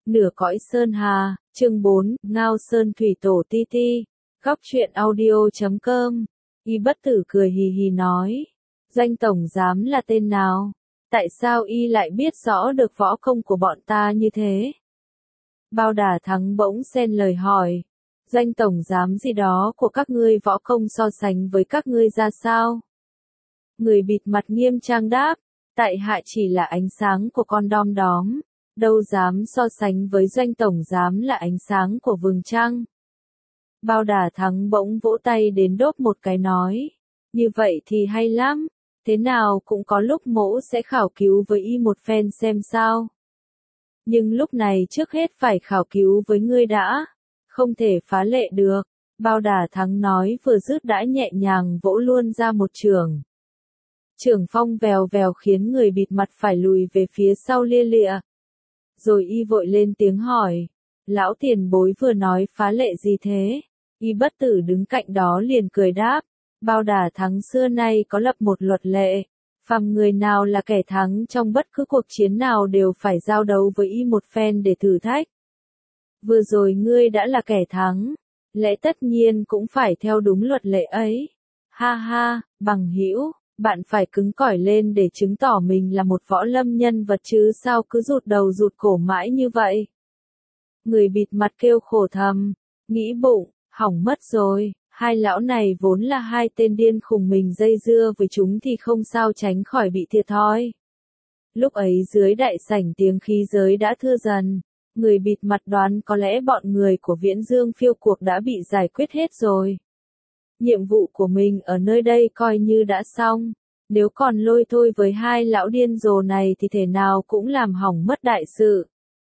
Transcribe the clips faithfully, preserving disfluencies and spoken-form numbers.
Nửa cõi sơn hà, chương bốn, Ngao Sơn Thủy Tổ ti ti, góc truyện audio chấm com. Y bất tử cười hì hì nói, danh tổng giám là tên nào? Tại sao y lại biết rõ được võ công của bọn ta như thế? Bao Đà Thắng bỗng xen lời hỏi, danh tổng giám gì đó của các ngươi võ công so sánh với các ngươi ra sao? Người bịt mặt nghiêm trang đáp, tại hạ chỉ là ánh sáng của con đom đóm, đâu dám so sánh với doanh tổng giám là ánh sáng của vầng trăng. Bao Đà Thắng bỗng vỗ tay đến đốp một cái nói, như vậy thì hay lắm, thế nào cũng có lúc mỗ sẽ khảo cứu với y một phen xem sao. Nhưng lúc này trước hết phải khảo cứu với ngươi đã, không thể phá lệ được. Bao Đà Thắng nói vừa dứt đã nhẹ nhàng vỗ luôn ra một chưởng. Chưởng phong vèo vèo khiến người bịt mặt phải lùi về phía sau lia lịa. Rồi y vội lên tiếng hỏi, lão tiền bối vừa nói phá lệ gì thế? Y bất tử đứng cạnh đó liền cười đáp, Bao Đà Thắng xưa nay có lập một luật lệ, phàm người nào là kẻ thắng trong bất cứ cuộc chiến nào đều phải giao đấu với y một phen để thử thách. Vừa rồi ngươi đã là kẻ thắng, lẽ tất nhiên cũng phải theo đúng luật lệ ấy. Ha ha, bằng hữu, bạn phải cứng cỏi lên để chứng tỏ mình là một võ lâm nhân vật chứ sao cứ rụt đầu rụt cổ mãi như vậy. Người bịt mặt kêu khổ thầm, nghĩ bụng, hỏng mất rồi, hai lão này vốn là hai tên điên khùng, mình dây dưa với chúng thì không sao tránh khỏi bị thiệt thòi. Lúc ấy dưới đại sảnh tiếng khí giới đã thưa dần, người bịt mặt đoán có lẽ bọn người của Viễn Dương phiêu cuộc đã bị giải quyết hết rồi. Nhiệm vụ của mình ở nơi đây coi như đã xong, nếu còn lôi thôi với hai lão điên rồ này thì thể nào cũng làm hỏng mất đại sự.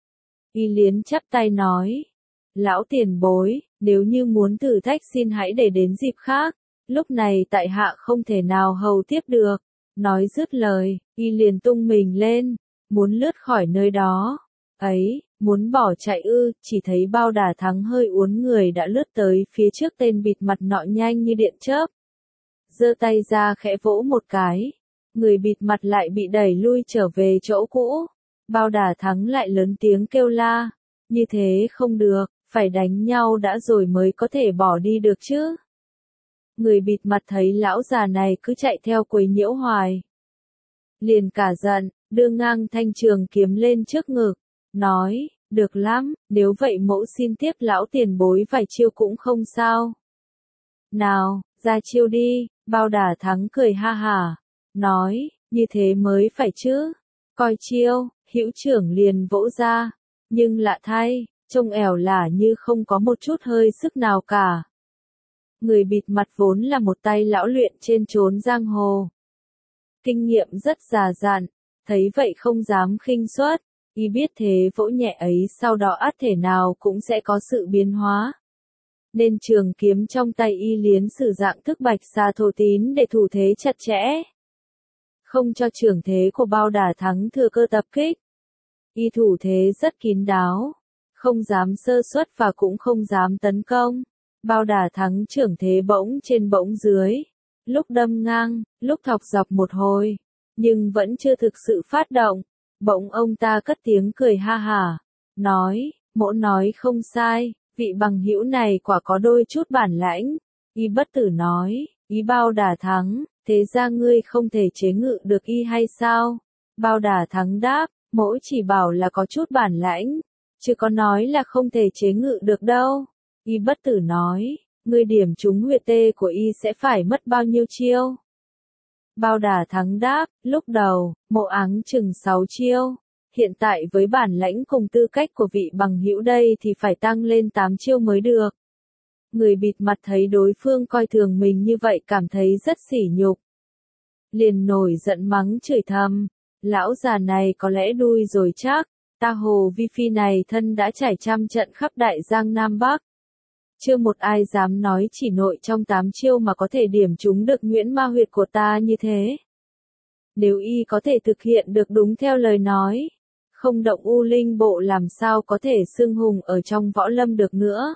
Y Liến chắp tay nói, lão tiền bối, nếu như muốn thử thách xin hãy để đến dịp khác, lúc này tại hạ không thể nào hầu tiếp được. Nói dứt lời, y liền tung mình lên, muốn lướt khỏi nơi đó. Ấy, muốn bỏ chạy ư, chỉ thấy Bao Đà Thắng hơi uốn người đã lướt tới phía trước tên bịt mặt nọ nhanh như điện chớp. Giơ tay ra khẽ vỗ một cái, người bịt mặt lại bị đẩy lui trở về chỗ cũ. Bao Đà Thắng lại lớn tiếng kêu la, như thế không được, phải đánh nhau đã rồi mới có thể bỏ đi được chứ. Người bịt mặt thấy lão già này cứ chạy theo quấy nhiễu hoài, liền cả giận, đưa ngang thanh trường kiếm lên trước ngực, nói, được lắm, nếu vậy mẫu xin tiếp lão tiền bối vài chiêu cũng không sao. Nào, ra chiêu đi. Bao Đà Thắng cười ha hả, nói, như thế mới phải chứ. Coi chiêu, hữu trưởng liền vỗ ra, nhưng lạ thay, trông ẻo lả như không có một chút hơi sức nào cả. Người bịt mặt vốn là một tay lão luyện trên chốn giang hồ, kinh nghiệm rất già dặn, thấy vậy không dám khinh suất. Y biết thế vỗ nhẹ ấy sau đó ắt thể nào cũng sẽ có sự biến hóa, nên trường kiếm trong tay Y Liến sử dạng thức bạch xà thổ tín để thủ thế chặt chẽ, không cho trưởng thế của Bao Đà Thắng thừa cơ tập kích. Y thủ thế rất kín đáo, không dám sơ suất và cũng không dám tấn công. Bao Đà Thắng trưởng thế bỗng trên bỗng dưới, lúc đâm ngang, lúc thọc dọc một hồi, nhưng vẫn chưa thực sự phát động. Bỗng ông ta cất tiếng cười ha hả, nói, mỗ nói không sai, vị bằng hữu này quả có đôi chút bản lãnh. Y bất tử nói, ý Bao Đà Thắng, thế ra ngươi không thể chế ngự được y hay sao? Bao Đà Thắng đáp, mỗ chỉ bảo là có chút bản lãnh, chứ có nói là không thể chế ngự được đâu. Y bất tử nói, ngươi điểm trúng huyệt tê của y sẽ phải mất bao nhiêu chiêu? Bao Đà Thắng đáp, lúc đầu, mộ áng chừng sáu chiêu, hiện tại với bản lãnh cùng tư cách của vị bằng hữu đây thì phải tăng lên tám chiêu mới được. Người bịt mặt thấy đối phương coi thường mình như vậy cảm thấy rất sỉ nhục, liền nổi giận mắng chửi thầm, lão già này có lẽ đuôi rồi chắc, ta Hồ Vi Phi này thân đã trải trăm trận khắp đại giang Nam Bắc. Chưa một ai dám nói chỉ nội trong tám chiêu mà có thể điểm trúng được Nguyễn Ma huyệt của ta như thế. Nếu y có thể thực hiện được đúng theo lời nói, không động U Linh bộ làm sao có thể xưng hùng ở trong võ lâm được nữa.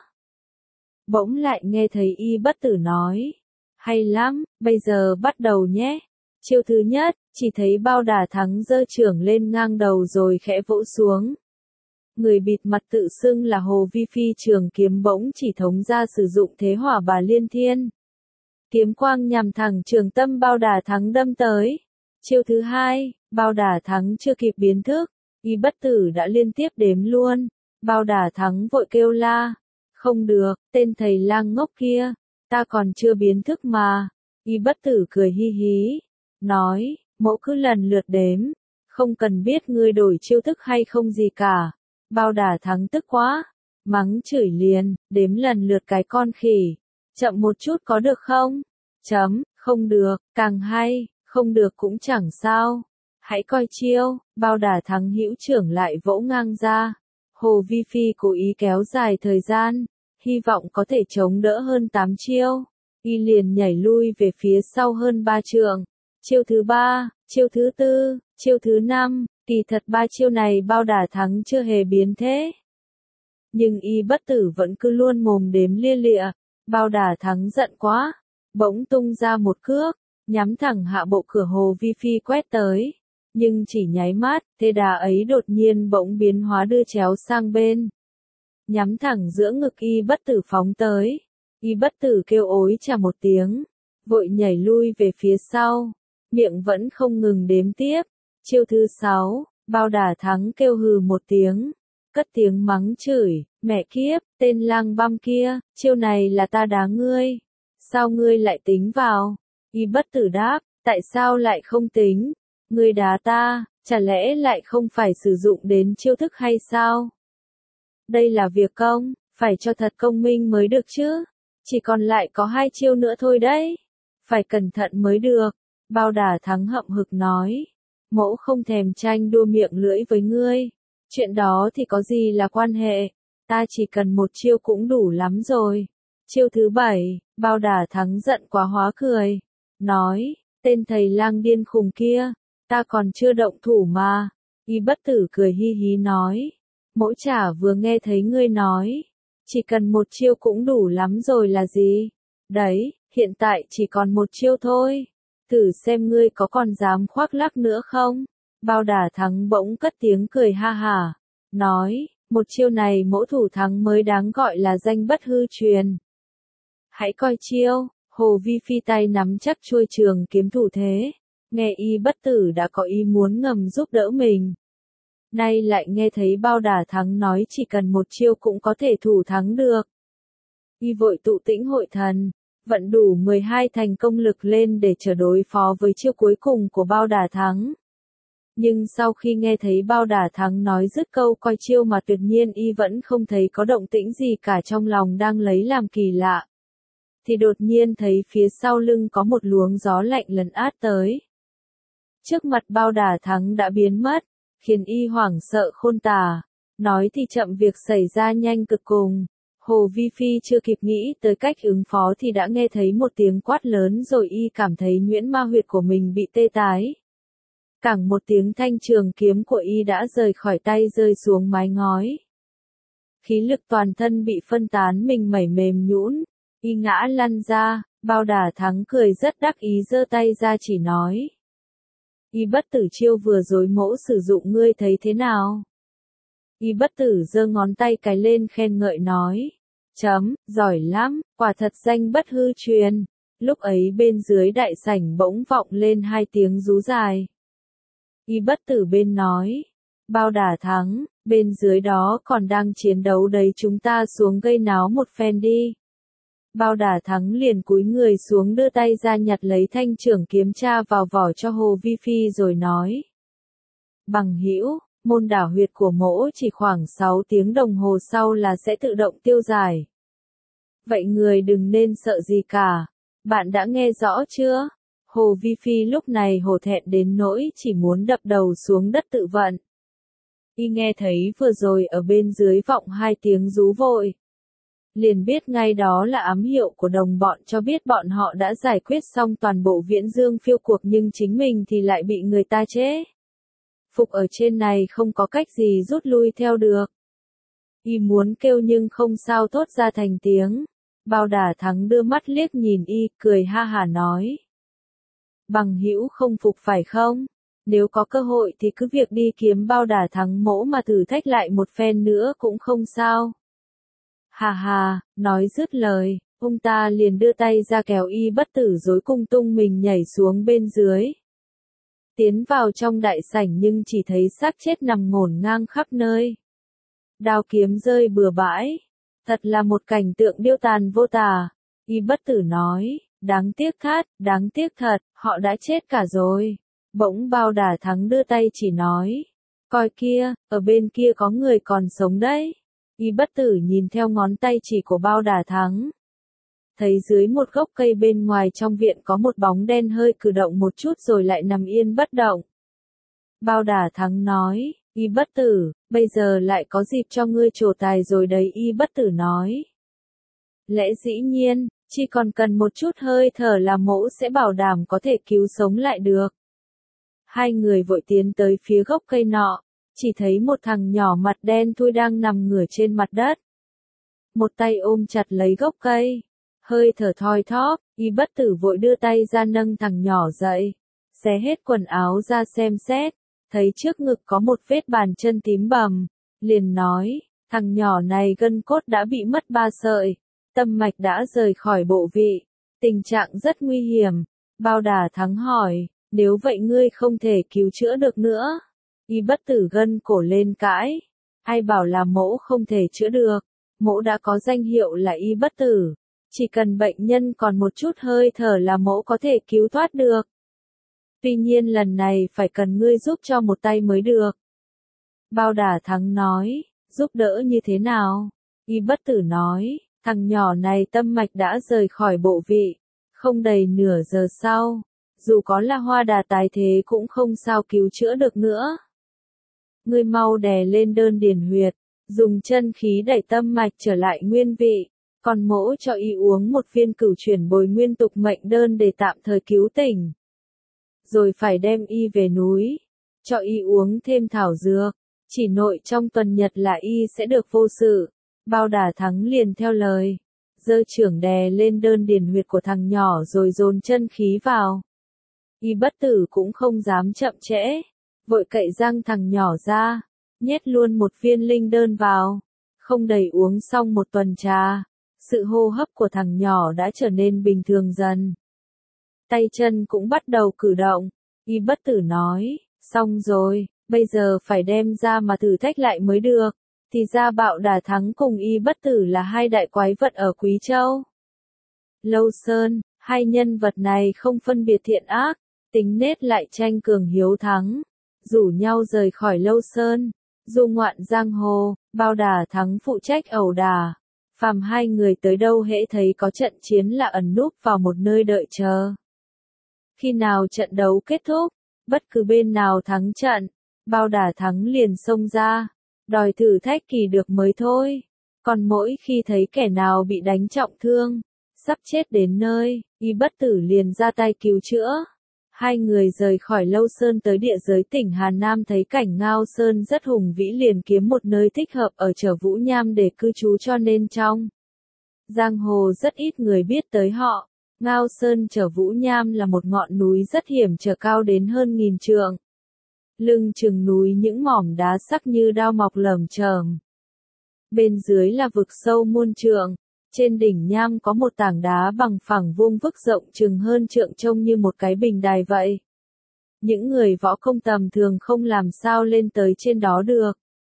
Bỗng lại nghe thấy y bất tử nói, hay lắm, bây giờ bắt đầu nhé. Chiêu thứ nhất, chỉ thấy Bao Đà Thắng giơ chưởng lên ngang đầu rồi khẽ vỗ xuống. người bịt mặt tự xưng là Hồ Vi Phi trường kiếm bỗng chỉ thống ra sử dụng thế hỏa bà liên thiên. Kiếm quang nhằm thẳng trường tâm Bao Đà Thắng đâm tới. Chiêu thứ hai, Bao Đà Thắng chưa kịp biến thức, Y Bất Tử đã liên tiếp đếm luôn. Bao Đà Thắng vội kêu la. Không được, tên thầy lang ngốc kia, ta còn chưa biến thức mà. Y Bất Tử cười hi hí, nói, mẫu cứ lần lượt đếm, không cần biết ngươi đổi chiêu thức hay không gì cả. Bao Đà Thắng tức quá, mắng chửi liền, đếm lần lượt cái con khỉ, chậm một chút có được không? Chấm, không được, càng hay, không được cũng chẳng sao. Hãy coi chiêu, Bao Đà Thắng hữu trưởng lại vỗ ngang ra. Hồ Vi Phi cố ý kéo dài thời gian, hy vọng có thể chống đỡ hơn tám chiêu. Y liền nhảy lui về phía sau hơn ba trượng. Chiêu thứ ba, chiêu thứ tư, chiêu thứ năm, kỳ thật ba chiêu này Bao Đà Thắng chưa hề biến thế. Nhưng Y Bất Tử vẫn cứ luôn mồm đếm lia lịa. Bao Đà Thắng giận quá, bỗng tung ra một cước, nhắm thẳng hạ bộ cửa Hồ Vi Phi quét tới. Nhưng chỉ nháy mắt, thế đà ấy đột nhiên bỗng biến hóa đưa chéo sang bên. Nhắm thẳng giữa ngực Y Bất Tử phóng tới. Y Bất Tử kêu ối chà một tiếng, vội nhảy lui về phía sau, miệng vẫn không ngừng đếm tiếp. Chiêu thứ sáu, Bao Đà Thắng kêu hừ một tiếng, cất tiếng mắng chửi, mẹ kiếp, tên lang băm kia, chiêu này là ta đá ngươi, sao ngươi lại tính vào? Y Bất Tử đáp, tại sao lại không tính? Ngươi đá ta, chả lẽ lại không phải sử dụng đến chiêu thức hay sao? Đây là việc công, phải cho thật công minh mới được chứ. Chỉ còn lại có hai chiêu nữa thôi đấy. Phải cẩn thận mới được. Bao Đà Thắng hậm hực nói. Mẫu không thèm tranh đua miệng lưỡi với ngươi. Chuyện đó thì có gì là quan hệ. Ta chỉ cần một chiêu cũng đủ lắm rồi. Chiêu thứ bảy, Bao Đà Thắng giận quá hóa cười. Nói, tên thầy lang điên khùng kia, ta còn chưa động thủ mà. Y Bất Tử cười hi hí nói. Mẫu chả vừa nghe thấy ngươi nói. Chỉ cần một chiêu cũng đủ lắm rồi là gì? Đấy, hiện tại chỉ còn một chiêu thôi. Thử xem ngươi có còn dám khoác lác nữa không? Bao Đà Thắng bỗng cất tiếng cười ha hả. Nói, một chiêu này mẫu thủ thắng mới đáng gọi là danh bất hư truyền. Hãy coi chiêu, Hồ Vi Phi tay nắm chắc chuôi trường kiếm thủ thế. Nghe Y Bất Tử đã có ý muốn ngầm giúp đỡ mình. Nay lại nghe thấy Bao Đà Thắng nói chỉ cần một chiêu cũng có thể thủ thắng được. Y vội tụ tĩnh hội thần, vận đủ mười hai thành công lực lên để chờ đối phó với chiêu cuối cùng của Bao Đà Thắng. Nhưng sau khi nghe thấy Bao Đà Thắng nói dứt câu coi chiêu mà tuyệt nhiên Y vẫn không thấy có động tĩnh gì cả, trong lòng đang lấy làm kỳ lạ. Thì đột nhiên thấy phía sau lưng có một luồng gió lạnh lấn át tới. Trước mặt Bao Đà Thắng đã biến mất, khiến Y hoảng sợ khôn tả. Nói thì chậm, việc xảy ra nhanh cực cùng. Hồ Vi Phi chưa kịp nghĩ tới cách ứng phó thì đã nghe thấy một tiếng quát lớn, rồi Y cảm thấy nhuyễn ma huyệt của mình bị tê tái. Cẳng một tiếng, thanh trường kiếm của Y đã rời khỏi tay rơi xuống mái ngói. Khí lực toàn thân bị phân tán, mình mẩy mềm nhũn, Y ngã lăn ra. Bao Đà Thắng cười rất đắc ý giơ tay ra chỉ nói. Y Bất Tử, chiêu vừa rồi mẫu sử dụng ngươi thấy thế nào? Y Bất Tử giơ ngón tay cái lên khen ngợi nói. Chấm, giỏi lắm, quả thật danh bất hư truyền. Lúc ấy bên dưới đại sảnh bỗng vọng lên hai tiếng rú dài. Y Bất Tử bên nói. Bao Đà Thắng, bên dưới đó còn đang chiến đấu đấy, chúng ta xuống gây náo một phen đi. Bao Đà Thắng liền cúi người xuống đưa tay ra nhặt lấy thanh trưởng kiếm tra vào vỏ cho Hồ Vi Phi rồi nói. Bằng hữu, môn đảo huyệt của mỗ chỉ khoảng sáu tiếng đồng hồ sau là sẽ tự động tiêu giải. Vậy người đừng nên sợ gì cả. Bạn đã nghe rõ chưa? Hồ Vi Phi lúc này hổ thẹn đến nỗi chỉ muốn đập đầu xuống đất tự vận. Y nghe thấy vừa rồi ở bên dưới vọng hai tiếng rú vội. Liền biết ngay đó là ám hiệu của đồng bọn cho biết bọn họ đã giải quyết xong toàn bộ Viễn Dương phiêu cuộc, nhưng chính mình thì lại bị người ta chế phục ở trên này, không có cách gì rút lui theo được. Y muốn kêu nhưng không sao thốt ra thành tiếng. Bao Đà Thắng đưa mắt liếc nhìn Y, cười ha hả nói. Bằng hữu không phục phải không? Nếu có cơ hội thì cứ việc đi kiếm Bao Đà Thắng mỗ mà thử thách lại một phen nữa cũng không sao. Hà hà, nói dứt lời, ông ta liền đưa tay ra kéo Y Bất Tử rối cung tung mình nhảy xuống bên dưới. Tiến vào trong đại sảnh nhưng chỉ thấy xác chết nằm ngổn ngang khắp nơi. Đao kiếm rơi bừa bãi. Thật là một cảnh tượng điêu tàn vô tả. Y Bất Tử nói, đáng tiếc thật, đáng tiếc thật, họ đã chết cả rồi. Bỗng Bao Đà Thắng đưa tay chỉ nói, coi kia, ở bên kia có người còn sống đấy. Y Bất Tử nhìn theo ngón tay chỉ của Bao Đà Thắng. Thấy dưới một gốc cây bên ngoài trong viện có một bóng đen hơi cử động một chút rồi lại nằm yên bất động. Bao Đà Thắng nói, Y Bất Tử, bây giờ lại có dịp cho ngươi trổ tài rồi đấy. Y Bất Tử nói. Lẽ dĩ nhiên, chỉ còn cần một chút hơi thở là mỗ sẽ bảo đảm có thể cứu sống lại được. Hai người vội tiến tới phía gốc cây nọ, chỉ thấy một thằng nhỏ mặt đen thui đang nằm ngửa trên mặt đất. Một tay ôm chặt lấy gốc cây, hơi thở thoi thóp, Y Bất Tử vội đưa tay ra nâng thằng nhỏ dậy, xé hết quần áo ra xem xét, thấy trước ngực có một vết bàn chân tím bầm, liền nói, thằng nhỏ này gân cốt đã bị mất ba sợi, tâm mạch đã rời khỏi bộ vị, tình trạng rất nguy hiểm. Bao Đà Thắng hỏi, nếu vậy ngươi không thể cứu chữa được nữa. Y Bất Tử gân cổ lên cãi, ai bảo là mỗ không thể chữa được, mỗ đã có danh hiệu là Y Bất Tử, chỉ cần bệnh nhân còn một chút hơi thở là mỗ có thể cứu thoát được. Tuy nhiên lần này phải cần ngươi giúp cho một tay mới được. Bao Đà Thắng nói, giúp đỡ như thế nào? Y Bất Tử nói, thằng nhỏ này tâm mạch đã rời khỏi bộ vị, không đầy nửa giờ sau, dù có là hoa đà tái thế cũng không sao cứu chữa được nữa. Ngươi mau đè lên đơn điền huyệt, dùng chân khí đẩy tâm mạch trở lại nguyên vị, còn mỗ cho y uống một viên cửu chuyển bồi nguyên tục mệnh đơn để tạm thời cứu tỉnh. Rồi phải đem y về núi, cho y uống thêm thảo dược, chỉ nội trong tuần nhật là y sẽ được vô sự. Bao Đà Thắng liền theo lời, giơ chưởng đè lên đơn điền huyệt của thằng nhỏ rồi dồn chân khí vào. Y Bất Tử cũng không dám chậm trễ, vội cậy răng thằng nhỏ ra, nhét luôn một viên linh đơn vào. Không đầy uống xong một tuần trà, sự hô hấp của thằng nhỏ đã trở nên bình thường dần. Tay chân cũng bắt đầu cử động. Y Bất Tử nói, xong rồi, bây giờ phải đem ra mà thử thách lại mới được. Thì ra Bao Đà Thắng cùng Y Bất Tử là hai đại quái vật ở Quý Châu. Lâu Sơn, hai nhân vật này không phân biệt thiện ác, tính nết lại tranh cường hiếu thắng, rủ nhau rời khỏi Lâu Sơn, du ngoạn giang hồ. Bao Đà Thắng phụ trách ẩu đả, phàm hai người tới đâu hễ thấy có trận chiến là ẩn núp vào một nơi đợi chờ. Khi nào trận đấu kết thúc, bất cứ bên nào thắng trận, Bao Đà Thắng liền xông ra, đòi thử thách kỳ được mới thôi. Còn mỗi khi thấy kẻ nào bị đánh trọng thương, sắp chết đến nơi, Y Bất Tử liền ra tay cứu chữa. Hai người rời khỏi Lâu Sơn tới địa giới tỉnh Hà Nam, thấy cảnh Ngao Sơn rất hùng vĩ liền kiếm một nơi thích hợp ở Trở Vũ Nham để cư trú, cho nên trong giang hồ rất ít người biết tới họ. Ngao Sơn Trở Vũ Nham là một ngọn núi rất hiểm trở, cao đến hơn nghìn trượng. Lưng chừng núi những mỏm đá sắc như đao mọc lởm chởm. Bên dưới là vực sâu muôn trượng. Trên đỉnh nham có một tảng đá bằng phẳng vuông vức rộng chừng hơn trượng, trông như một cái bình đài vậy. Những người võ công tầm thường không làm sao lên tới trên đó được.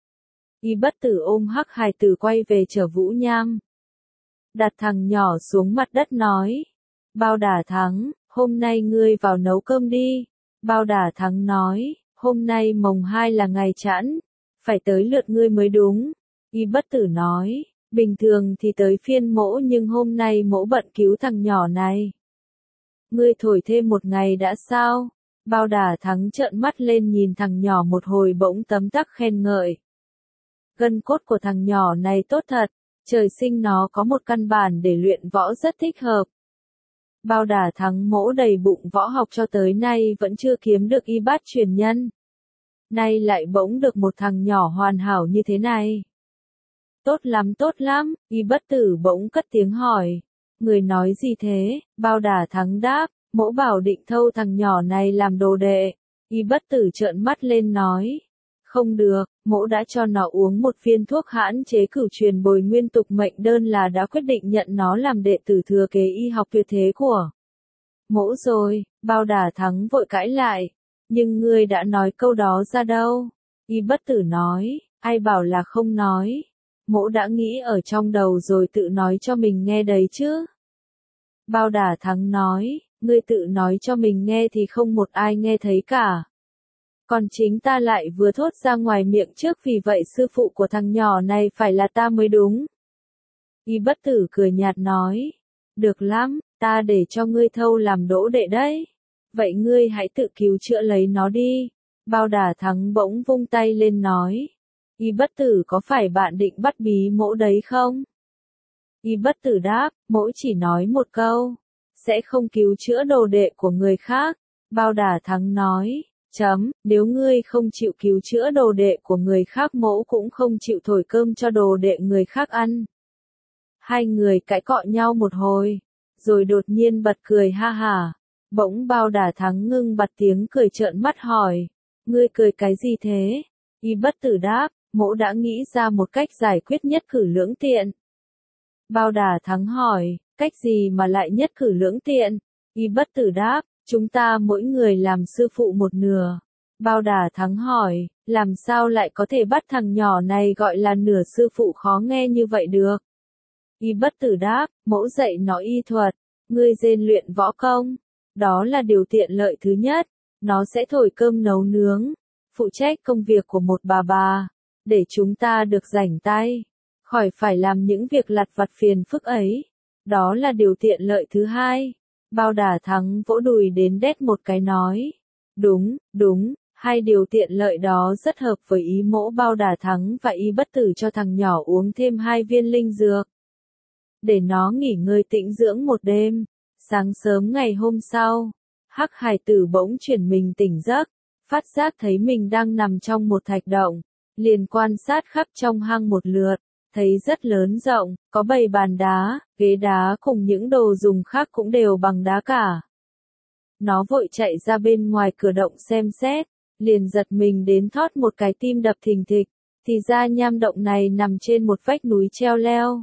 Y Bất Tử ôm hắc hài tử quay về Trở Vũ Nham. Đặt thằng nhỏ xuống mặt đất nói, Bao Đà Thắng, hôm nay ngươi vào nấu cơm đi. Bao Đà Thắng nói, hôm nay mồng hai là ngày chẵn, phải tới lượt ngươi mới đúng. Y Bất Tử nói, bình thường thì tới phiên mỗ nhưng hôm nay mỗ bận cứu thằng nhỏ này. Ngươi thổi thêm một ngày đã sao? Bao Đà Thắng trợn mắt lên nhìn thằng nhỏ một hồi bỗng tấm tắc khen ngợi. Gân cốt của thằng nhỏ này tốt thật, trời sinh nó có một căn bản để luyện võ rất thích hợp. Bao Đà Thắng mỗ đầy bụng võ học cho tới nay vẫn chưa kiếm được y bát truyền nhân. Nay lại bỗng được một thằng nhỏ hoàn hảo như thế này. Tốt lắm tốt lắm, Y Bất Tử bỗng cất tiếng hỏi. Người nói gì thế? Bao Đà Thắng đáp, mỗ bảo định thâu thằng nhỏ này làm đồ đệ. Y bất tử trợn mắt lên nói. Không được, mỗ đã cho nó uống một viên thuốc hãn chế cửu truyền bồi nguyên tục mệnh đơn là đã quyết định nhận nó làm đệ tử thừa kế y học tuyệt thế của mỗ rồi. Bao Đà Thắng vội cãi lại. Nhưng ngươi đã nói câu đó ra đâu? Y bất tử nói, ai bảo là không nói. Mỗ đã nghĩ ở trong đầu rồi tự nói cho mình nghe đấy chứ. Bao Đà Thắng nói, ngươi tự nói cho mình nghe thì không một ai nghe thấy cả. Còn chính ta lại vừa thốt ra ngoài miệng trước, vì vậy sư phụ của thằng nhỏ này phải là ta mới đúng. Y bất tử cười nhạt nói, được lắm, ta để cho ngươi thâu làm đỗ đệ đấy. Vậy ngươi hãy tự cứu chữa lấy nó đi. Bao Đà Thắng bỗng vung tay lên nói. Y bất tử có phải bạn định bắt bí mỗ đấy không? Y bất tử đáp, mỗ chỉ nói một câu. Sẽ không cứu chữa đồ đệ của người khác. Bao Đà Thắng nói, chấm, nếu ngươi không chịu cứu chữa đồ đệ của người khác mỗ cũng không chịu thổi cơm cho đồ đệ người khác ăn. Hai người cãi cọ nhau một hồi, rồi đột nhiên bật cười ha hả. Bỗng Bao Đà Thắng ngưng bặt tiếng cười trợn mắt hỏi, ngươi cười cái gì thế? Y bất tử đáp, mỗ đã nghĩ ra một cách giải quyết nhất cử lưỡng tiện. Bao Đà Thắng hỏi, cách gì mà lại nhất cử lưỡng tiện? Y bất tử đáp, chúng ta mỗi người làm sư phụ một nửa. Bao Đà Thắng hỏi, làm sao lại có thể bắt thằng nhỏ này gọi là nửa sư phụ khó nghe như vậy được? Y bất tử đáp, mỗ dạy nó y thuật, ngươi rèn luyện võ công. Đó là điều tiện lợi thứ nhất, nó sẽ thổi cơm nấu nướng, phụ trách công việc của một bà bà, để chúng ta được rảnh tay, khỏi phải làm những việc lặt vặt phiền phức ấy. Đó là điều tiện lợi thứ hai. Bao Đà Thắng vỗ đùi đến đét một cái nói, đúng, đúng, hai điều tiện lợi đó rất hợp với ý mỗ. Bao Đà Thắng và Y bất tử cho thằng nhỏ uống thêm hai viên linh dược, để nó nghỉ ngơi tĩnh dưỡng một đêm. Sáng sớm ngày hôm sau, Hắc Hải Tử bỗng chuyển mình tỉnh giấc, phát giác thấy mình đang nằm trong một thạch động, liền quan sát khắp trong hang một lượt, thấy rất lớn rộng, có bày bàn đá, ghế đá cùng những đồ dùng khác cũng đều bằng đá cả. Nó vội chạy ra bên ngoài cửa động xem xét, liền giật mình đến thót một cái tim đập thình thịch, thì ra nham động này nằm trên một vách núi treo leo.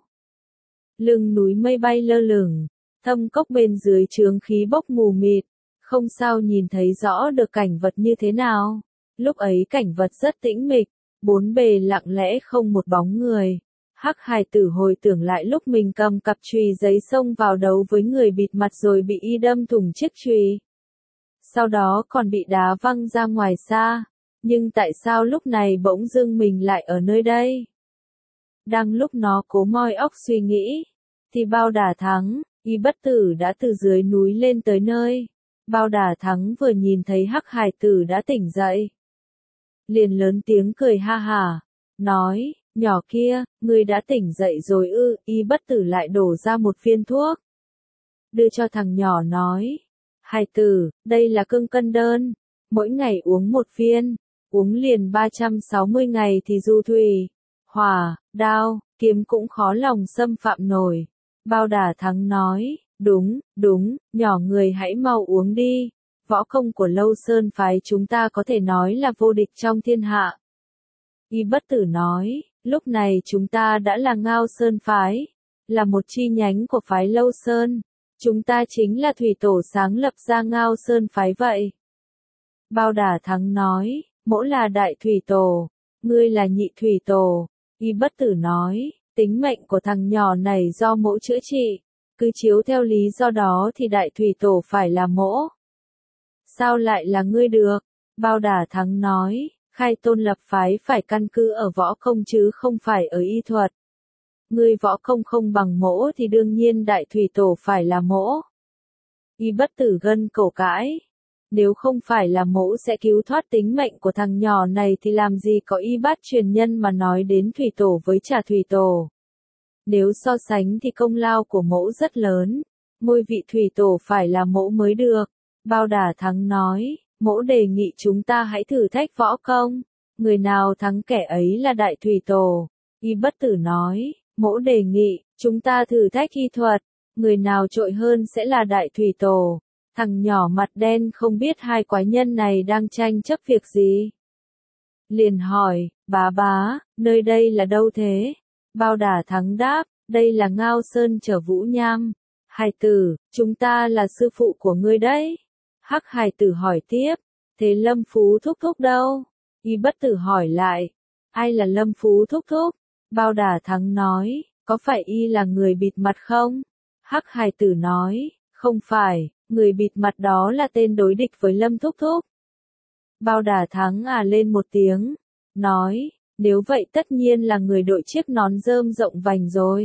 Lưng núi mây bay lơ lửng, thâm cốc bên dưới chướng khí bốc mù mịt, không sao nhìn thấy rõ được cảnh vật như thế nào. Lúc ấy cảnh vật rất tĩnh mịch, bốn bề lặng lẽ không một bóng người. Hắc Hải Tử hồi tưởng lại lúc mình cầm cặp chùy giấy xông vào đấu với người bịt mặt rồi bị y đâm thủng chiếc chùy. Sau đó còn bị đá văng ra ngoài xa. Nhưng tại sao lúc này bỗng dưng mình lại ở nơi đây? Đang lúc nó cố moi óc suy nghĩ, thì Bao Đà Thắng, Y bất tử đã từ dưới núi lên tới nơi. Bao Đà Thắng vừa nhìn thấy Hắc Hải Tử đã tỉnh dậy, liền lớn tiếng cười ha hả, nói, nhỏ kia, ngươi đã tỉnh dậy rồi ư? Y bất tử lại đổ ra một viên thuốc, đưa cho thằng nhỏ nói, Hải Tử, đây là cương cân đơn, mỗi ngày uống một viên, uống liền ba trăm sáu mươi ngày thì du thủy, hỏa, đao, kiếm cũng khó lòng xâm phạm nổi. Bao Đà Thắng nói, đúng, đúng, nhỏ người hãy mau uống đi, võ công của Lâu Sơn phái chúng ta có thể nói là vô địch trong thiên hạ. Y bất tử nói, lúc này chúng ta đã là Ngao Sơn phái, là một chi nhánh của phái Lâu Sơn, chúng ta chính là thủy tổ sáng lập ra Ngao Sơn phái vậy. Bao Đà Thắng nói, mỗ là đại thủy tổ, ngươi là nhị thủy tổ. Y bất tử nói, tính mệnh của thằng nhỏ này do mỗ chữa trị, cứ chiếu theo lý do đó thì đại thủy tổ phải là mỗ. Sao lại là ngươi được? Bao Đà Thắng nói, khai tôn lập phái phải căn cứ ở võ công chứ không phải ở y thuật. Ngươi võ công không bằng mỗ thì đương nhiên đại thủy tổ phải là mỗ. Y bất tử gân cổ cãi. Nếu không phải là mỗ sẽ cứu thoát tính mệnh của thằng nhỏ này thì làm gì có y bát truyền nhân mà nói đến thủy tổ với trà thủy tổ. Nếu so sánh thì công lao của mỗ rất lớn, ngôi vị thủy tổ phải là mỗ mới được. Bao Đà Thắng nói, mỗ đề nghị chúng ta hãy thử thách võ công, người nào thắng kẻ ấy là đại thủy tổ. Y bất tử nói, mỗ đề nghị, chúng ta thử thách y thuật, người nào trội hơn sẽ là đại thủy tổ. Thằng nhỏ mặt đen không biết hai quái nhân này đang tranh chấp việc gì. Liền hỏi, bá bá, nơi đây là đâu thế? Bao Đà Thắng đáp, đây là Ngao Sơn Trở Vũ Nham. Hài tử, chúng ta là sư phụ của ngươi đấy. Hắc hài tử hỏi tiếp, thế Lâm Phú thúc thúc đâu? Y Bất Tử hỏi lại, ai là Lâm Phú thúc thúc? Bao Đà Thắng nói, có phải y là người bịt mặt không? Hắc hài tử nói, không phải, người bịt mặt đó là tên đối địch với Lâm thúc thúc. Bao Đà Thắng à lên một tiếng, nói, nếu vậy tất nhiên là người đội chiếc nón rơm rộng vành rồi.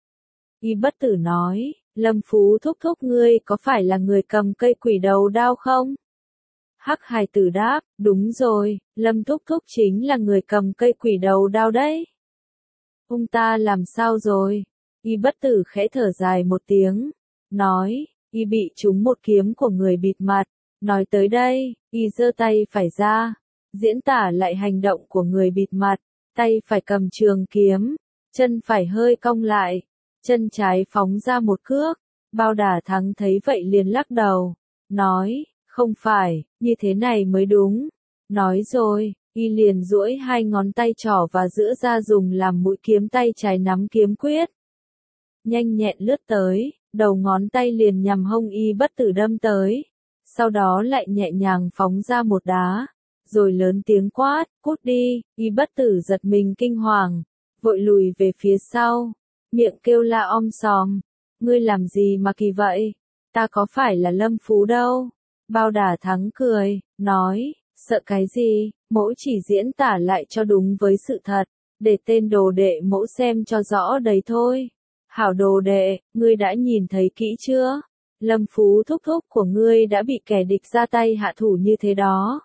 Y Bất Tử nói, Lâm Phú thúc thúc ngươi có phải là người cầm cây quỷ đầu đao không? Hắc hài tử đáp, đúng rồi, Lâm thúc thúc chính là người cầm cây quỷ đầu đao đấy. Ông ta làm sao rồi? Y Bất Tử khẽ thở dài một tiếng, nói, y bị trúng một kiếm của người bịt mặt. Nói tới đây, y giơ tay phải ra, diễn tả lại hành động của người bịt mặt, tay phải cầm trường kiếm, chân phải hơi cong lại, chân trái phóng ra một cước. Bao Đà Thắng thấy vậy liền lắc đầu, nói, không phải, như thế này mới đúng. Nói rồi, y liền duỗi hai ngón tay trỏ và giữa ra dùng làm mũi kiếm, tay trái nắm kiếm quyết. Nhanh nhẹn lướt tới, đầu ngón tay liền nhằm hông Y Bất Tử đâm tới. Sau đó lại nhẹ nhàng phóng ra một đá, rồi lớn tiếng quát, cút đi. Y Bất Tử giật mình kinh hoàng, vội lùi về phía sau, miệng kêu la om sòm, ngươi làm gì mà kỳ vậy, ta có phải là Lâm Phú đâu. Bao Đà Thắng cười, nói, sợ cái gì, mỗ chỉ diễn tả lại cho đúng với sự thật, để tên đồ đệ mỗ xem cho rõ đấy thôi. Hảo đồ đệ, ngươi đã nhìn thấy kỹ chưa? Lâm Phú thúc thúc của ngươi đã bị kẻ địch ra tay hạ thủ như thế đó.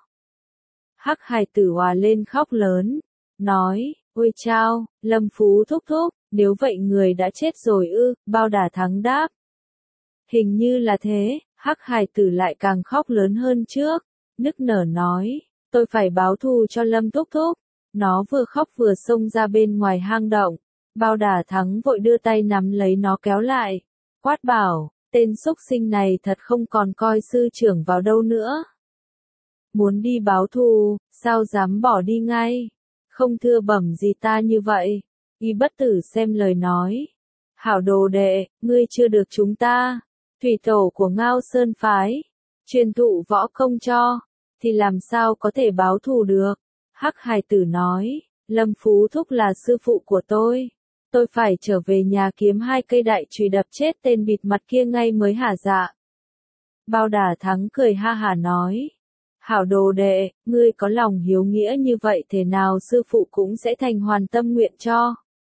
Hắc hài tử hòa lên khóc lớn, nói, ôi chao, Lâm Phú thúc thúc, nếu vậy người đã chết rồi ư? Bao Đà Thắng đáp, hình như là thế. Hắc hài tử lại càng khóc lớn hơn trước, nức nở nói, tôi phải báo thù cho Lâm thúc thúc. Nó vừa khóc vừa xông ra bên ngoài hang động. Bao Đà Thắng vội đưa tay nắm lấy nó kéo lại, quát bảo, tên xúc sinh này thật không còn coi sư trưởng vào đâu nữa. Muốn đi báo thù, sao dám bỏ đi ngay, không thưa bẩm gì ta như vậy. Y Bất Tử xem lời nói, hảo đồ đệ, ngươi chưa được chúng ta, thủy tổ của Ngao Sơn phái, truyền thụ võ công cho, thì làm sao có thể báo thù được. Hắc hài tử nói, Lâm Phú thúc là sư phụ của tôi. Tôi phải trở về nhà kiếm hai cây đại chùy đập chết tên bịt mặt kia ngay mới hả dạ. Bao Đà Thắng cười ha hả nói, hảo đồ đệ, ngươi có lòng hiếu nghĩa như vậy thế nào sư phụ cũng sẽ thành hoàn tâm nguyện cho.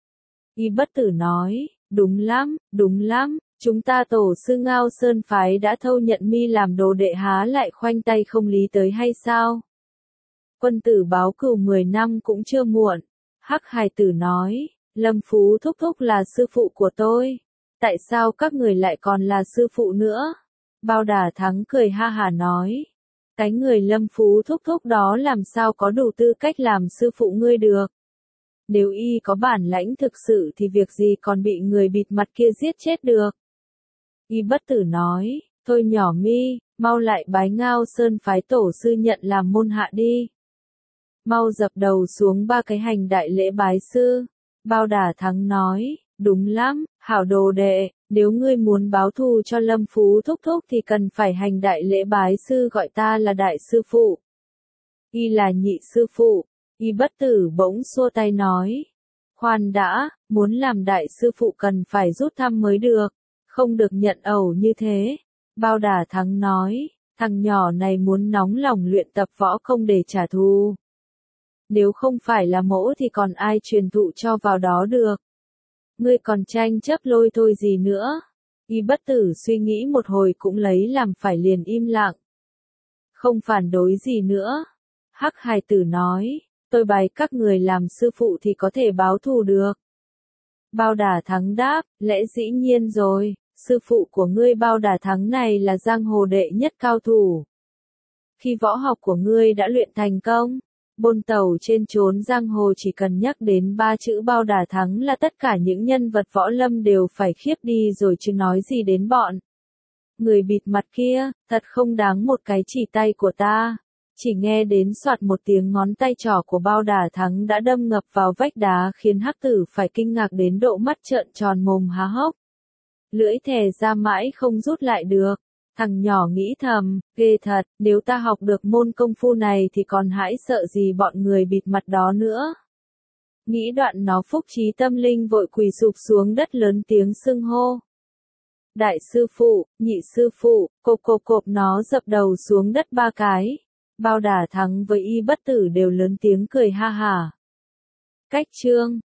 Y Bất Tử nói, đúng lắm, đúng lắm, chúng ta tổ sư Ngao Sơn phái đã thâu nhận mi làm đồ đệ há lại khoanh tay không lý tới hay sao? Quân tử báo cừu mười năm cũng chưa muộn. Hắc hài tử nói, Lâm Phú thúc thúc là sư phụ của tôi, tại sao các người lại còn là sư phụ nữa? Bao Đà Thắng cười ha hả nói, cái người Lâm Phú thúc thúc đó làm sao có đủ tư cách làm sư phụ ngươi được? Nếu y có bản lãnh thực sự thì việc gì còn bị người bịt mặt kia giết chết được? Y Bất Tử nói, thôi nhỏ mi, mau lại bái Ngao Sơn phái tổ sư nhận làm môn hạ đi. Mau dập đầu xuống ba cái hành đại lễ bái sư. Bao Đà Thắng nói, đúng lắm, hảo đồ đệ, nếu ngươi muốn báo thù cho Lâm Phú thúc thúc thì cần phải hành đại lễ bái sư, gọi ta là đại sư phụ. Y là nhị sư phụ. Y Bất Tử bỗng xua tay nói, khoan đã, muốn làm đại sư phụ cần phải rút thăm mới được, không được nhận ẩu như thế. Bao Đà Thắng nói, thằng nhỏ này muốn nóng lòng luyện tập võ công để trả thù. Nếu không phải là mỗ thì còn ai truyền thụ cho vào đó được. Ngươi còn tranh chấp lôi thôi gì nữa? Y Bất Tử suy nghĩ một hồi cũng lấy làm phải liền im lặng. Không phản đối gì nữa. Hắc hài tử nói, tôi bái các người làm sư phụ thì có thể báo thù được. Bao Đà Thắng đáp, lẽ dĩ nhiên rồi, sư phụ của ngươi Bao Đà Thắng này là giang hồ đệ nhất cao thủ. Khi võ học của ngươi đã luyện thành công, bôn tàu trên chốn giang hồ chỉ cần nhắc đến ba chữ Bao Đà Thắng là tất cả những nhân vật võ lâm đều phải khiếp đi rồi chứ nói gì đến bọn Người bịt mặt kia, thật không đáng một cái chỉ tay của ta. Chỉ nghe đến soạt một tiếng ngón tay trỏ của Bao Đả Thắng đã đâm ngập vào vách đá khiến hắc tử phải kinh ngạc đến độ mắt trợn tròn mồm há hốc. Lưỡi thè ra mãi không rút lại được. Thằng nhỏ nghĩ thầm, ghê thật, nếu ta học được môn công phu này thì còn hãi sợ gì bọn người bịt mặt đó nữa. Nghĩ đoạn nó phúc trí tâm linh vội quỳ sụp xuống đất lớn tiếng xưng hô. Đại sư phụ, nhị sư phụ, cộp cộp cộp nó dập đầu xuống đất ba cái. Bao Đả Thắng với Y Bất Tử đều lớn tiếng cười ha hả. Cách chương